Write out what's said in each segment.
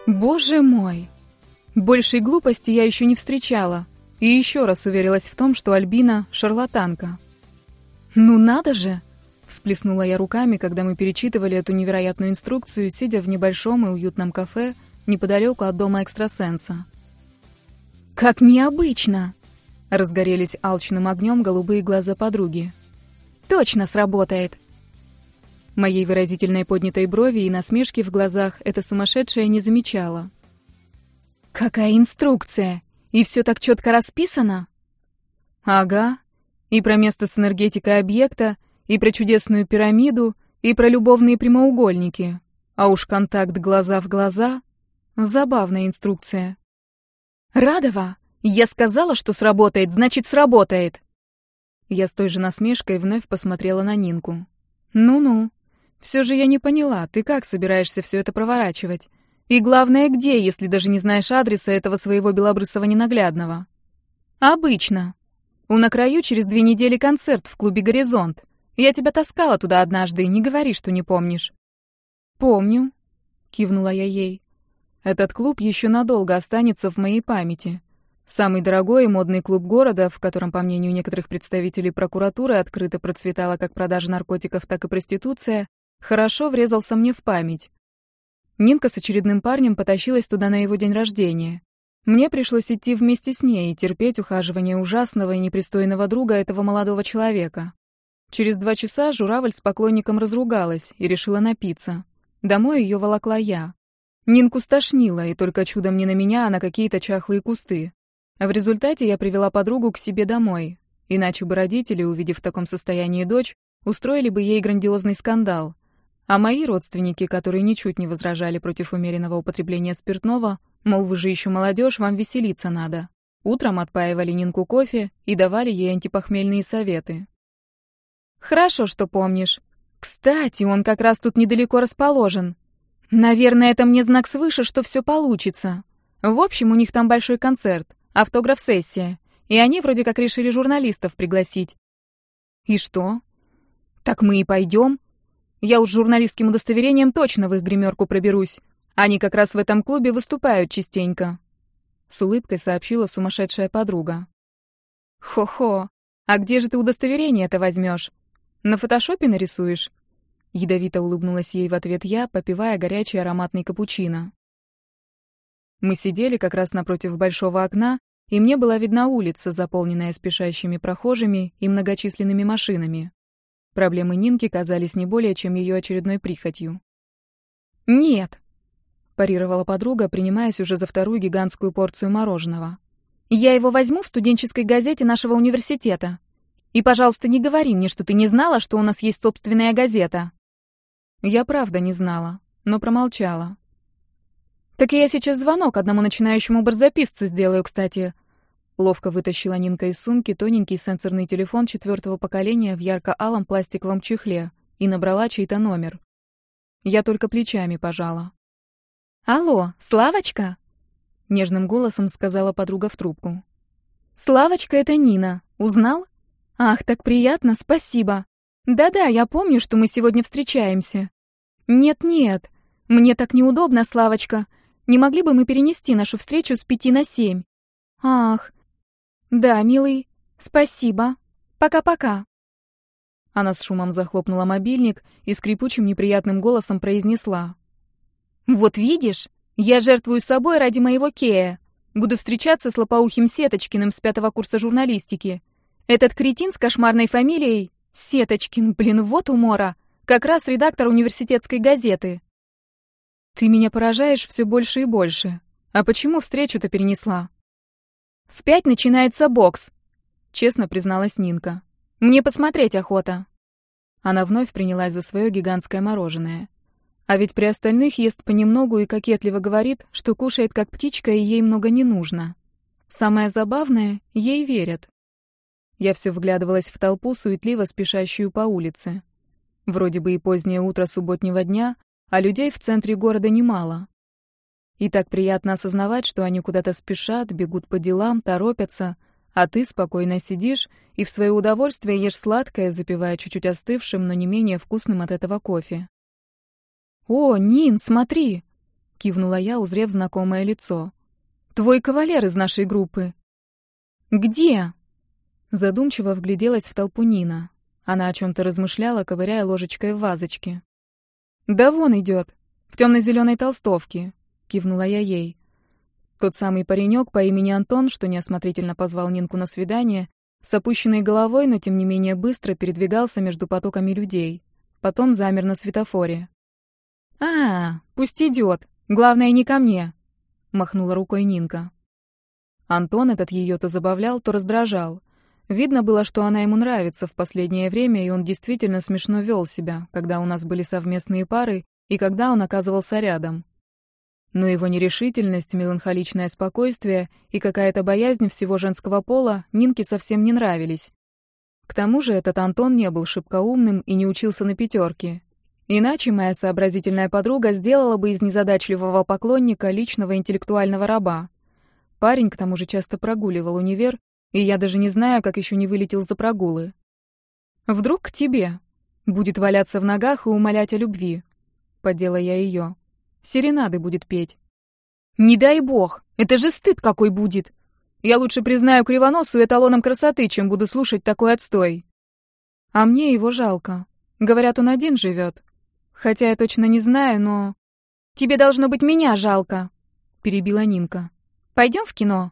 Боже мой! Большей глупости я еще не встречала. И еще раз уверилась в том, что Альбина — шарлатанка. «Ну надо же!» — всплеснула я руками, когда мы перечитывали эту невероятную инструкцию, сидя в небольшом и уютном кафе неподалеку от дома экстрасенса. «Как необычно!» — разгорелись алчным огнем голубые глаза подруги. «Точно сработает!» Моей выразительной поднятой брови и насмешки в глазах эта сумасшедшая не замечала. «Какая инструкция! И все так четко расписано?» «Ага. И про место с энергетикой объекта, и про чудесную пирамиду, и про любовные прямоугольники. А уж контакт глаза в глаза — забавная инструкция». «Радова, я сказала, что сработает, значит, сработает!» Я с той же насмешкой вновь посмотрела на Нинку. «Ну-ну. Все же я не поняла, ты как собираешься все это проворачивать? И главное, где, если даже не знаешь адреса этого своего белобрысого ненаглядного?» «Обычно. На краю через 2 недели концерт в клубе «Горизонт». Я тебя таскала туда однажды, не говори, что не помнишь». «Помню», — кивнула я ей. «Этот клуб еще надолго останется в моей памяти. Самый дорогой и модный клуб города, в котором, по мнению некоторых представителей прокуратуры, открыто процветала как продажа наркотиков, так и проституция, хорошо врезался мне в память. Нинка с очередным парнем потащилась туда на его день рождения. Мне пришлось идти вместе с ней и терпеть ухаживание ужасного и непристойного друга этого молодого человека. Через 2 часа журавль с поклонником разругалась и решила напиться. Домой ее волокла я. Нинку стошнило, и только чудом не на меня, а на какие-то чахлые кусты. А в результате я привела подругу к себе домой. Иначе бы родители, увидев в таком состоянии дочь, устроили бы ей грандиозный скандал. А мои родственники, которые ничуть не возражали против умеренного употребления спиртного, мол, вы же еще молодежь, вам веселиться надо, утром отпаивали Нинку кофе и давали ей антипохмельные советы. «Хорошо, что помнишь. Кстати, он как раз тут недалеко расположен. Наверное, это мне знак свыше, что все получится. В общем, у них там большой концерт, автограф-сессия, и они вроде как решили журналистов пригласить». «И что?» «Так мы и пойдем. Я уж с журналистским удостоверением точно в их гримерку проберусь. Они как раз в этом клубе выступают частенько», — с улыбкой сообщила сумасшедшая подруга. «Хо-хо, а где же ты удостоверение-то возьмешь? На фотошопе нарисуешь?» Ядовито улыбнулась ей в ответ я, попивая горячий ароматный капучино. Мы сидели как раз напротив большого окна, и мне была видна улица, заполненная спешащими прохожими и многочисленными машинами. Проблемы Нинки казались не более чем ее очередной прихотью. «Нет», — парировала подруга, принимаясь уже за 2-ю гигантскую порцию мороженого. «Я его возьму в студенческой газете нашего университета. И, пожалуйста, не говори мне, что ты не знала, что у нас есть собственная газета». Я правда не знала, но промолчала. «Так я сейчас звонок одному начинающему барзаписцу сделаю, кстати». Ловко вытащила Нинка из сумки тоненький сенсорный телефон 4-го поколения в ярко-алом пластиковом чехле и набрала чей-то номер. Я только плечами пожала. «Алло, Славочка?» — нежным голосом сказала подруга в трубку. «Славочка, это Нина. Узнал? Ах, так приятно, спасибо. Да-да, я помню, что мы сегодня встречаемся. Нет-нет, мне так неудобно, Славочка. Не могли бы мы перенести нашу встречу с 5 на 7? Ах, да, милый, спасибо. Пока-пока». Она с шумом захлопнула мобильник и скрипучим неприятным голосом произнесла: «Вот видишь, я жертвую собой ради моего Кея. Буду встречаться с лопоухим Сеточкиным с 5-го курса журналистики. Этот кретин с кошмарной фамилией Сеточкин, блин, вот умора, как раз редактор университетской газеты». «Ты меня поражаешь все больше и больше. А почему встречу-то перенесла?» «В 5 начинается бокс», — честно призналась Нинка. «Мне посмотреть охота». Она вновь принялась за свое гигантское мороженое. А ведь при остальных ест понемногу и кокетливо говорит, что кушает как птичка и ей много не нужно. Самое забавное, ей верят. Я все вглядывалась в толпу, суетливо спешащую по улице. Вроде бы и позднее утро субботнего дня, а людей в центре города немало. И так приятно осознавать, что они куда-то спешат, бегут по делам, торопятся, а ты спокойно сидишь и в свое удовольствие ешь сладкое, запивая чуть-чуть остывшим, но не менее вкусным от этого кофе. «О, Нин, смотри!» — кивнула я, узрев знакомое лицо. «Твой кавалер из нашей группы». «Где?» Задумчиво вгляделась в толпу Нина. Она о чем-то размышляла, ковыряя ложечкой в вазочке. «Да вон идет, в темно-зеленой толстовке», — кивнула я ей. Тот самый паренек по имени Антон, что неосмотрительно позвал Нинку на свидание, с опущенной головой, но тем не менее быстро передвигался между потоками людей. Потом замер на светофоре. Пусть идет. Главное, не ко мне», — махнула рукой Нинка. Антон этот ее то забавлял, то раздражал. Видно было, что она ему нравится в последнее время, и он действительно смешно вел себя, когда у нас были совместные пары и когда он оказывался рядом. Но его нерешительность, меланхоличное спокойствие и какая-то боязнь всего женского пола Нинке совсем не нравились. К тому же этот Антон не был шибко умным и не учился на пятерке. Иначе моя сообразительная подруга сделала бы из незадачливого поклонника личного интеллектуального раба. Парень, к тому же, часто прогуливал универ, и я даже не знаю, как еще не вылетел за прогулы. «Вдруг к тебе?» Будет валяться в ногах и умолять о любви. Поддела я ее. Серенады будет петь. «Не дай бог! Это же стыд какой будет! Я лучше признаю Кривоносу эталоном красоты, чем буду слушать такой отстой!» А мне его жалко. Говорят, он один живет. Хотя я точно не знаю, но... «Тебе должно быть меня жалко!» Перебила Нинка. «Пойдем в кино?»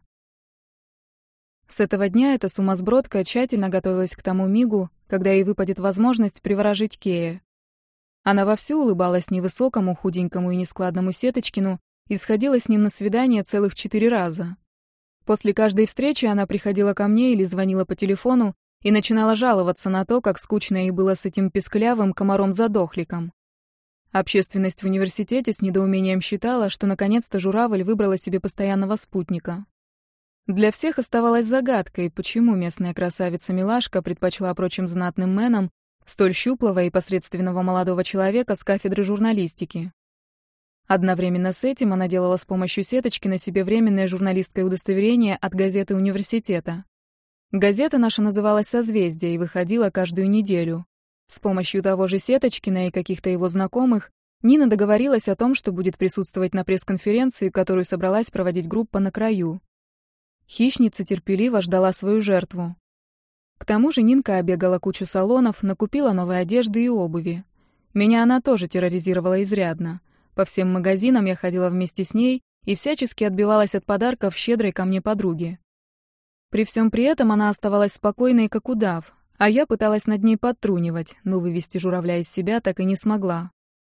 С этого дня эта сумасбродка тщательно готовилась к тому мигу, когда ей выпадет возможность приворожить Кея. Она вовсю улыбалась невысокому, худенькому и нескладному Сеточкину и сходила с ним на свидание целых 4 раза. После каждой встречи она приходила ко мне или звонила по телефону и начинала жаловаться на то, как скучно ей было с этим песклявым комаром-задохликом. Общественность в университете с недоумением считала, что наконец-то журавль выбрала себе постоянного спутника. Для всех оставалось загадкой, почему местная красавица-милашка предпочла прочим знатным мэнам столь щуплого и посредственного молодого человека с кафедры журналистики. Одновременно с этим она делала с помощью Сеточки на себе временное журналистское удостоверение от газеты университета. Газета наша называлась «Созвездие» и выходила каждую неделю. С помощью того же Сеточкина и каких-то его знакомых Нина договорилась о том, что будет присутствовать на пресс-конференции, которую собралась проводить группа «На краю». Хищница терпеливо ждала свою жертву. К тому же Нинка обегала кучу салонов, накупила новой одежды и обуви. Меня она тоже терроризировала изрядно. По всем магазинам я ходила вместе с ней и всячески отбивалась от подарков щедрой ко мне подруги. При всем при этом она оставалась спокойной, как удав, а я пыталась над ней подтрунивать, но вывести журавля из себя так и не смогла.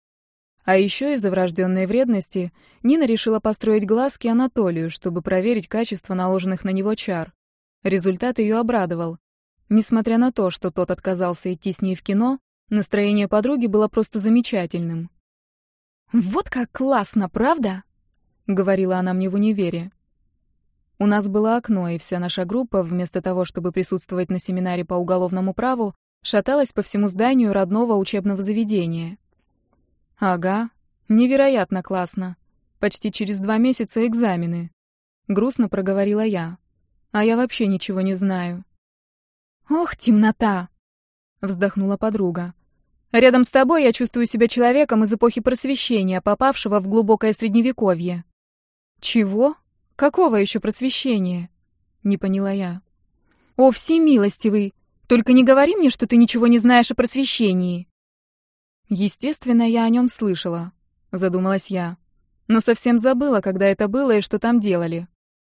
А еще из-за врожденной вредности Нина решила построить глазки Анатолию, чтобы проверить качество наложенных на него чар. Результат ее обрадовал. Несмотря на то, что тот отказался идти с ней в кино, настроение подруги было просто замечательным. «Вот как классно, правда?» — говорила она мне в универе. У нас было окно, и вся наша группа, вместо того, чтобы присутствовать на семинаре по уголовному праву, шаталась по всему зданию родного учебного заведения. «Ага, невероятно классно. Почти через 2 месяца экзамены», — грустно проговорила я. «А я вообще ничего не знаю». «Ох, темнота!» — вздохнула подруга. «Рядом с тобой я чувствую себя человеком из эпохи Просвещения, попавшего в глубокое Средневековье». «Чего? Какого еще Просвещения?» — не поняла я. «О, всемилостивый! Только не говори мне, что ты ничего не знаешь о Просвещении!» «Естественно, я о нем слышала», — задумалась я. «Но совсем забыла, когда это было и что там делали».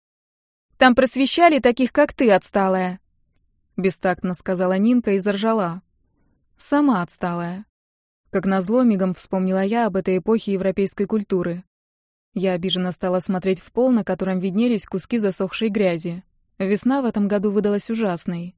«Там просвещали таких, как ты, отсталая», — бестактно сказала Нинка и заржала. «Сама отсталая». Как назло, мигом вспомнила я об этой эпохе европейской культуры. Я обиженно стала смотреть в пол, на котором виднелись куски засохшей грязи. Весна в этом году выдалась ужасной.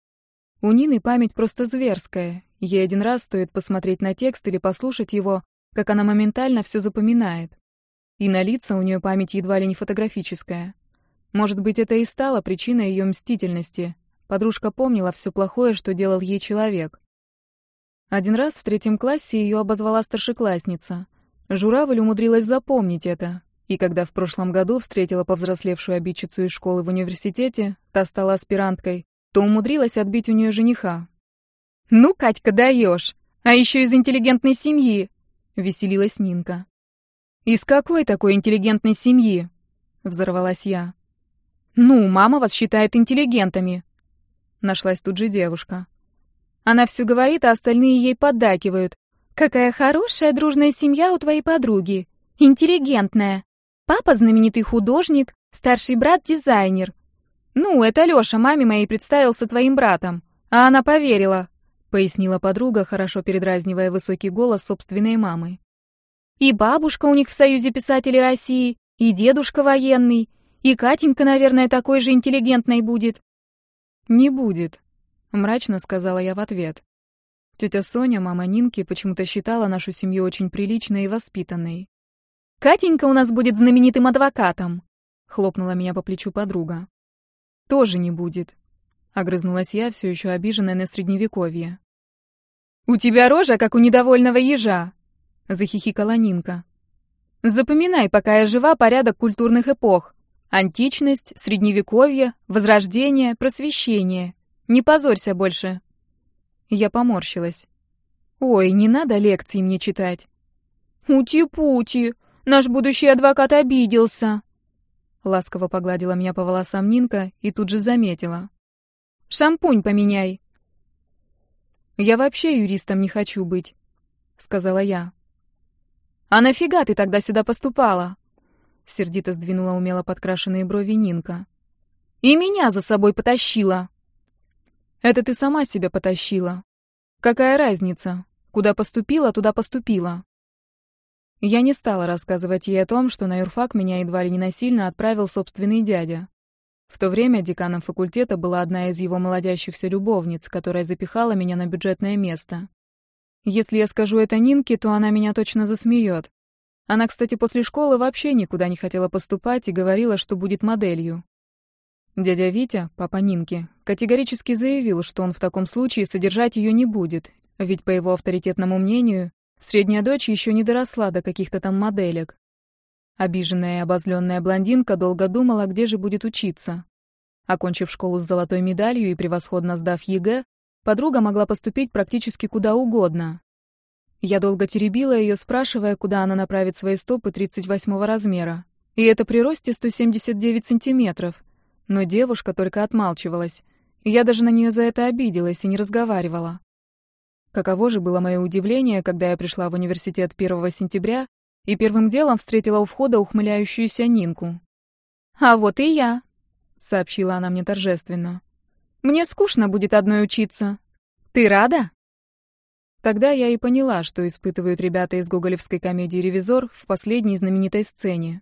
У Нины память просто зверская. Ей один раз стоит посмотреть на текст или послушать его, как она моментально все запоминает. И на лица у нее память едва ли не фотографическая. Может быть, это и стало причиной ее мстительности. Подружка помнила все плохое, что делал ей человек. Один раз в 3 классе ее обозвала старшеклассница. Журавль умудрилась запомнить это. И когда в прошлом году встретила повзрослевшую обидчицу из школы в университете, та стала аспиранткой, то умудрилась отбить у нее жениха. «Ну, Катька, даешь! А еще из интеллигентной семьи!» — веселилась Нинка. «Из какой такой интеллигентной семьи?» — взорвалась я. «Ну, мама вас считает интеллигентами». Нашлась тут же девушка. Она все говорит, а остальные ей поддакивают. «Какая хорошая дружная семья у твоей подруги. Интеллигентная. Папа знаменитый художник, старший брат дизайнер. Ну, это Лёша маме моей представился твоим братом, а она поверила», — пояснила подруга, хорошо передразнивая высокий голос собственной мамы. «И бабушка у них в Союзе писателей России, и дедушка военный, и Катенька, наверное, такой же интеллигентной будет». «Не будет», — мрачно сказала я в ответ. Тетя Соня, мама Нинки, почему-то считала нашу семью очень приличной и воспитанной. «Катенька у нас будет знаменитым адвокатом», — хлопнула меня по плечу подруга. «Тоже не будет», — огрызнулась я, все еще обиженная на средневековье. «У тебя рожа, как у недовольного ежа», — захихикала Нинка. «Запоминай, пока я жива, порядок культурных эпох. Античность, средневековье, возрождение, просвещение. Не позорься больше». Я поморщилась. «Ой, не надо лекции мне читать». «Ути-пути, наш будущий адвокат обиделся». Ласково погладила меня по волосам Нинка и тут же заметила. «Шампунь поменяй». «Я вообще юристом не хочу быть», — сказала я. «А нафига ты тогда сюда поступала?» Сердито сдвинула умело подкрашенные брови Нинка. «И меня за собой потащила». «Это ты сама себя потащила. Какая разница? Куда поступила, туда поступила». Я не стала рассказывать ей о том, что на юрфак меня едва ли не насильно отправил собственный дядя. В то время деканом факультета была одна из его молодящихся любовниц, которая запихала меня на бюджетное место. Если я скажу это Нинке, то она меня точно засмеет. Она, кстати, после школы вообще никуда не хотела поступать и говорила, что будет моделью. Дядя Витя, папа Нинки, категорически заявил, что он в таком случае содержать ее не будет, ведь, по его авторитетному мнению, средняя дочь еще не доросла до каких-то там моделек. Обиженная и обозленная блондинка долго думала, где же будет учиться. Окончив школу с золотой медалью и превосходно сдав ЕГЭ, подруга могла поступить практически куда угодно. Я долго теребила ее, спрашивая, куда она направит свои стопы 38-го размера. И это при росте 179 сантиметров. Но девушка только отмалчивалась. И я даже на нее за это обиделась и не разговаривала. Каково же было мое удивление, когда я пришла в университет 1 сентября и первым делом встретила у входа ухмыляющуюся Нинку. «А вот и я», — сообщила она мне торжественно. «Мне скучно будет одной учиться. Ты рада?» Тогда я и поняла, что испытывают ребята из гоголевской комедии «Ревизор» в последней знаменитой сцене.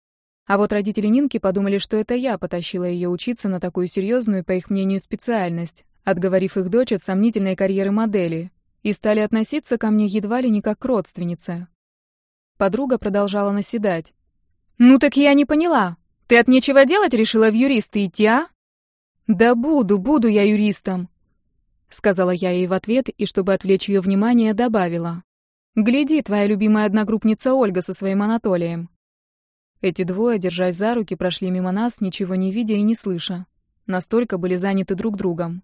А вот родители Нинки подумали, что это я потащила ее учиться на такую серьезную, по их мнению, специальность, отговорив их дочь от сомнительной карьеры модели, и стали относиться ко мне едва ли не как к родственнице. Подруга продолжала наседать. «Ну так я не поняла. Ты от нечего делать решила в юристы идти, а?» «Да буду я юристом», — сказала я ей в ответ, и, чтобы отвлечь ее внимание, добавила. «Гляди, твоя любимая одногруппница Ольга со своим Анатолием». Эти двое, держась за руки, прошли мимо нас, ничего не видя и не слыша. Настолько были заняты друг другом.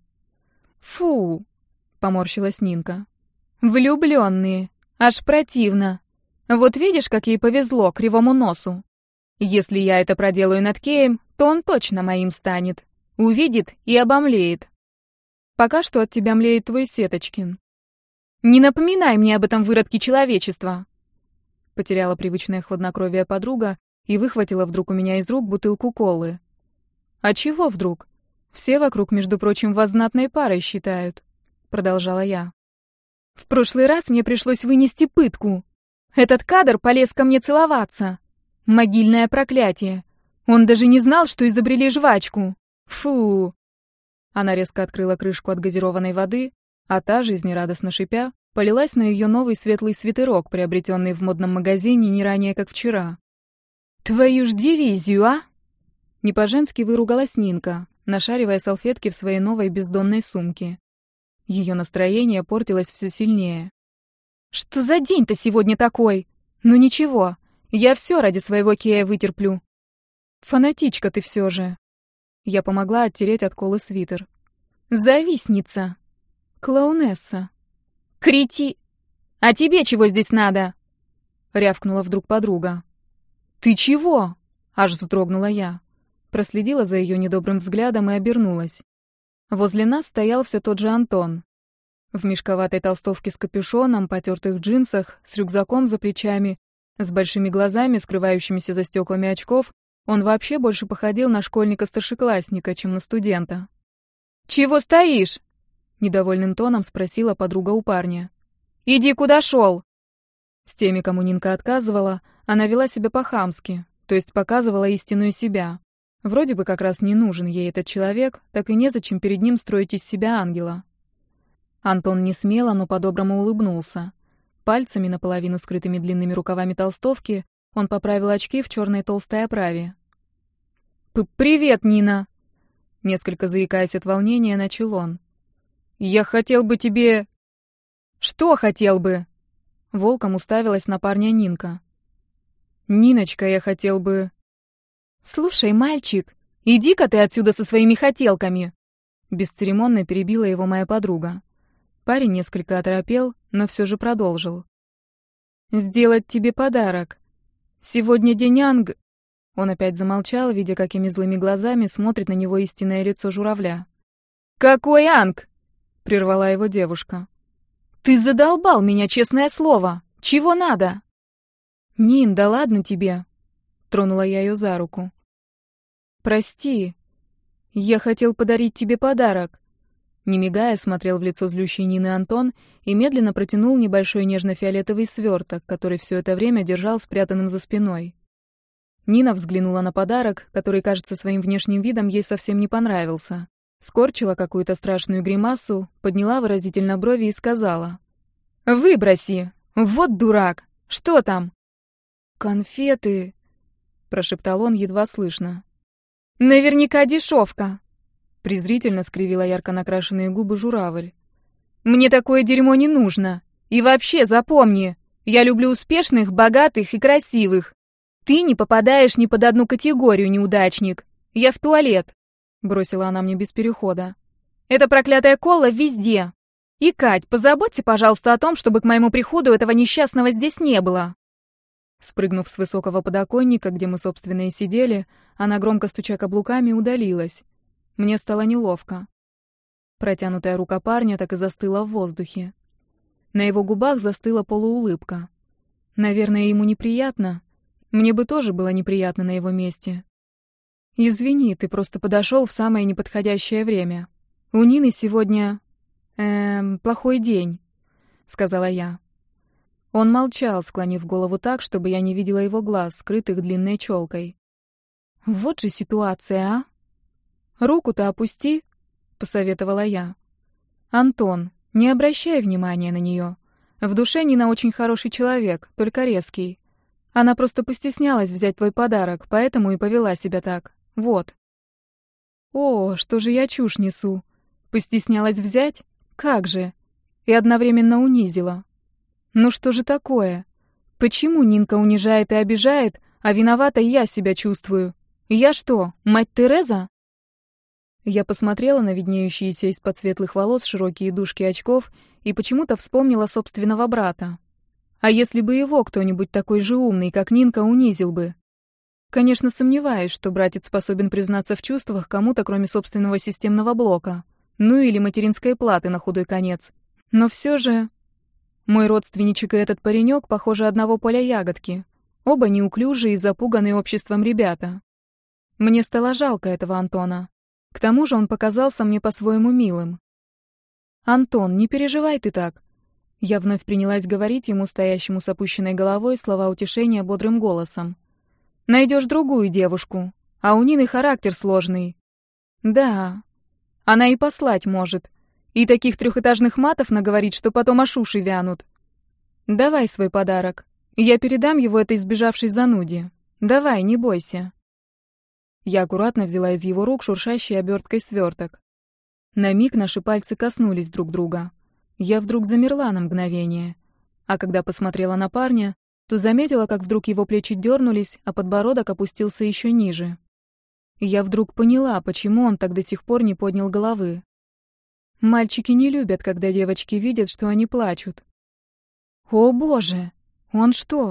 «Фу!» — поморщилась Нинка. «Влюблённые! Аж противно! Вот видишь, как ей повезло, кривому носу! Если я это проделаю над Кеем, то он точно моим станет. Увидит и обомлеет. Пока что от тебя млеет твой Сеточкин. Не напоминай мне об этом выродке человечества!» Потеряла привычное хладнокровие подруга и выхватила вдруг у меня из рук бутылку колы. «А чего вдруг? Все вокруг, между прочим, вас знатной парой считают», — продолжала я. «В прошлый раз мне пришлось вынести пытку. Этот кадр полез ко мне целоваться. Могильное проклятие. Он даже не знал, что изобрели жвачку. Фу!» Она резко открыла крышку от газированной воды, а та, жизнерадостно шипя, полилась на ее новый светлый свитерок, приобретенный в модном магазине не ранее, как вчера. «Твою ж дивизию, а?» Не по-женски выругалась Нинка, нашаривая салфетки в своей новой бездонной сумке. Ее настроение портилось все сильнее. «Что за день-то сегодня такой? Ну ничего, я все ради своего Кея вытерплю». «Фанатичка ты все же». Я помогла оттереть от колы свитер. «Завистница». «Клоунесса». «Крети! А тебе чего здесь надо?» — рявкнула вдруг подруга. «Ты чего?» — аж вздрогнула я. Проследила за ее недобрым взглядом и обернулась. Возле нас стоял все тот же Антон. В мешковатой толстовке с капюшоном, потертых джинсах, с рюкзаком за плечами, с большими глазами, скрывающимися за стеклами очков, он вообще больше походил на школьника-старшеклассника, чем на студента. «Чего стоишь?» — недовольным тоном спросила подруга у парня. «Иди, куда шел?» С теми, кому Нинка отказывала, она вела себя по-хамски, то есть показывала истинную себя. Вроде бы как раз не нужен ей этот человек, так и незачем перед ним строить из себя ангела. Антон не смело, но по-доброму улыбнулся. Пальцами, наполовину скрытыми длинными рукавами толстовки, он поправил очки в черной толстой оправе. «Привет, Нина!» Несколько заикаясь от волнения, начал он. «Я хотел бы тебе...» «Что хотел бы?» Волком уставилась на парня Нинка. «Ниночка, я хотел бы...» «Слушай, мальчик, иди-ка ты отсюда со своими хотелками!» Бесцеремонно перебила его моя подруга. Парень несколько оторопел, но все же продолжил. «Сделать тебе подарок. Сегодня день Анг...» Он опять замолчал, видя, какими злыми глазами смотрит на него истинное лицо журавля. «Какой Анг?» — прервала его девушка. «Ты задолбал меня, честное слово! Чего надо?» «Нин, да ладно тебе!» — тронула я ее за руку. «Прости, я хотел подарить тебе подарок». Не мигая, смотрел в лицо злющей Нины Антон и медленно протянул небольшой нежно-фиолетовый сверток, который все это время держал спрятанным за спиной. Нина взглянула на подарок, который, кажется, своим внешним видом ей совсем не понравился. Скорчила какую-то страшную гримасу, подняла выразительно брови и сказала. «Выброси! Вот дурак! Что там?» «Конфеты!» — прошептал он едва слышно. «Наверняка дешевка!» — презрительно скривила ярко накрашенные губы журавль. «Мне такое дерьмо не нужно! И вообще, запомни, я люблю успешных, богатых и красивых! Ты не попадаешь ни под одну категорию, неудачник! Я в туалет!» — бросила она мне без перехода. «Эта проклятая кола везде! И, Кать, позаботься, пожалуйста, о том, чтобы к моему приходу этого несчастного здесь не было!» Спрыгнув с высокого подоконника, где мы, собственно, и сидели, она, громко стуча каблуками, удалилась. Мне стало неловко. Протянутая рука парня так и застыла в воздухе. На его губах застыла полуулыбка. Наверное, ему неприятно. Мне бы тоже было неприятно на его месте. «Извини, ты просто подошел в самое неподходящее время. У Нины сегодня... плохой день», — сказала я. Он молчал, склонив голову так, чтобы я не видела его глаз, скрытых длинной челкой. «Вот же ситуация, а?» «Руку-то опусти», — посоветовала я. «Антон, не обращай внимания на нее. В душе Нина очень хороший человек, только резкий. Она просто постеснялась взять твой подарок, поэтому и повела себя так. Вот». «О, что же я чушь несу? Постеснялась взять? Как же?» И одновременно унизила. «Ну что же такое? Почему Нинка унижает и обижает, а виноватой я себя чувствую? Я что, мать Тереза?» Я посмотрела на виднеющиеся из-под светлых волос широкие дужки очков и почему-то вспомнила собственного брата. А если бы его кто-нибудь такой же умный, как Нинка, унизил бы? Конечно, сомневаюсь, что братец способен признаться в чувствах кому-то, кроме собственного системного блока. Ну или материнской платы на худой конец. Но все же... Мой родственничек и этот паренек, похоже, одного поля ягодки. Оба неуклюжие и запуганные обществом ребята. Мне стало жалко этого Антона. К тому же он показался мне по-своему милым. «Антон, не переживай ты так». Я вновь принялась говорить ему, стоящему с опущенной головой, слова утешения бодрым голосом. «Найдешь другую девушку, а у Нины характер сложный». «Да, она и послать может. И таких трехэтажных матов наговорить, что потом аж уши вянут. Давай свой подарок. Я передам его этой сбежавшей зануде. Давай, не бойся». Я аккуратно взяла из его рук шуршащий оберткой сверток. На миг наши пальцы коснулись друг друга. Я вдруг замерла на мгновение. А когда посмотрела на парня, то заметила, как вдруг его плечи дернулись, а подбородок опустился еще ниже. Я вдруг поняла, почему он так до сих пор не поднял головы. Мальчики не любят, когда девочки видят, что они плачут. О боже! Он что,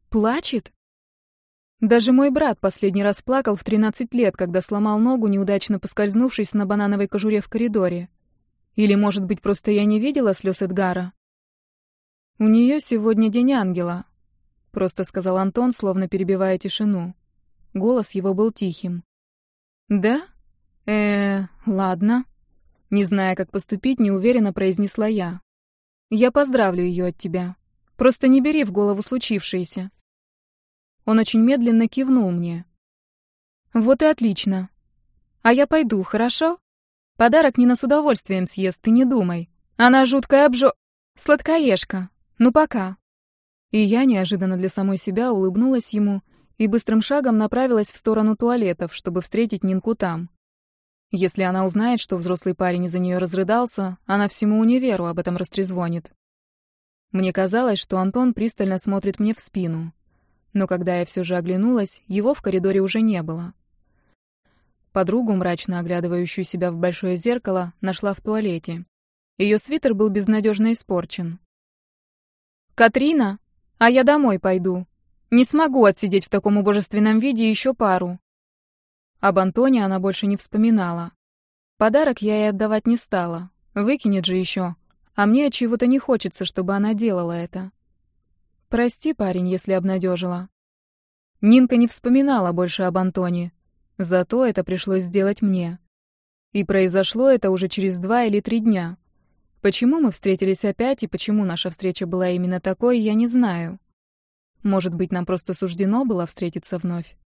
Плачет? Даже мой брат последний раз плакал в 13 лет, когда сломал ногу, неудачно поскользнувшись на банановой кожуре в коридоре. Или, может быть, просто я не видела слез Эдгара? «У нее сегодня день ангела», — просто сказал Антон, словно перебивая тишину. Голос его был тихим. «Да? Ладно». Не зная, как поступить, неуверенно произнесла я. «Я поздравлю ее от тебя. Просто не бери в голову случившееся». Он очень медленно кивнул мне. «Вот и отлично. А я пойду, хорошо? Подарок Нина с удовольствием съест, ты не думай. Она жуткая сладкоежка. Ну пока». И я неожиданно для самой себя улыбнулась ему и быстрым шагом направилась в сторону туалетов, чтобы встретить Нинку там. Если она узнает, что взрослый парень из-за нее разрыдался, она всему универу об этом растрезвонит. Мне казалось, что Антон пристально смотрит мне в спину. Но когда я все же оглянулась, его в коридоре уже не было. Подругу, мрачно оглядывающую себя в большое зеркало, нашла в туалете. Ее свитер был безнадежно испорчен. «Катрина, а я домой пойду. Не смогу отсидеть в таком убожественном виде еще пару». Об Антоне она больше не вспоминала. Подарок я ей отдавать не стала. Выкинет же еще. А мне от чего-то не хочется, чтобы она делала это. Прости, парень, если обнадежила. Нинка не вспоминала больше об Антоне. Зато это пришлось сделать мне. И произошло это уже через 2 или 3 дня. Почему мы встретились опять и почему наша встреча была именно такой, я не знаю. Может быть, нам просто суждено было встретиться вновь.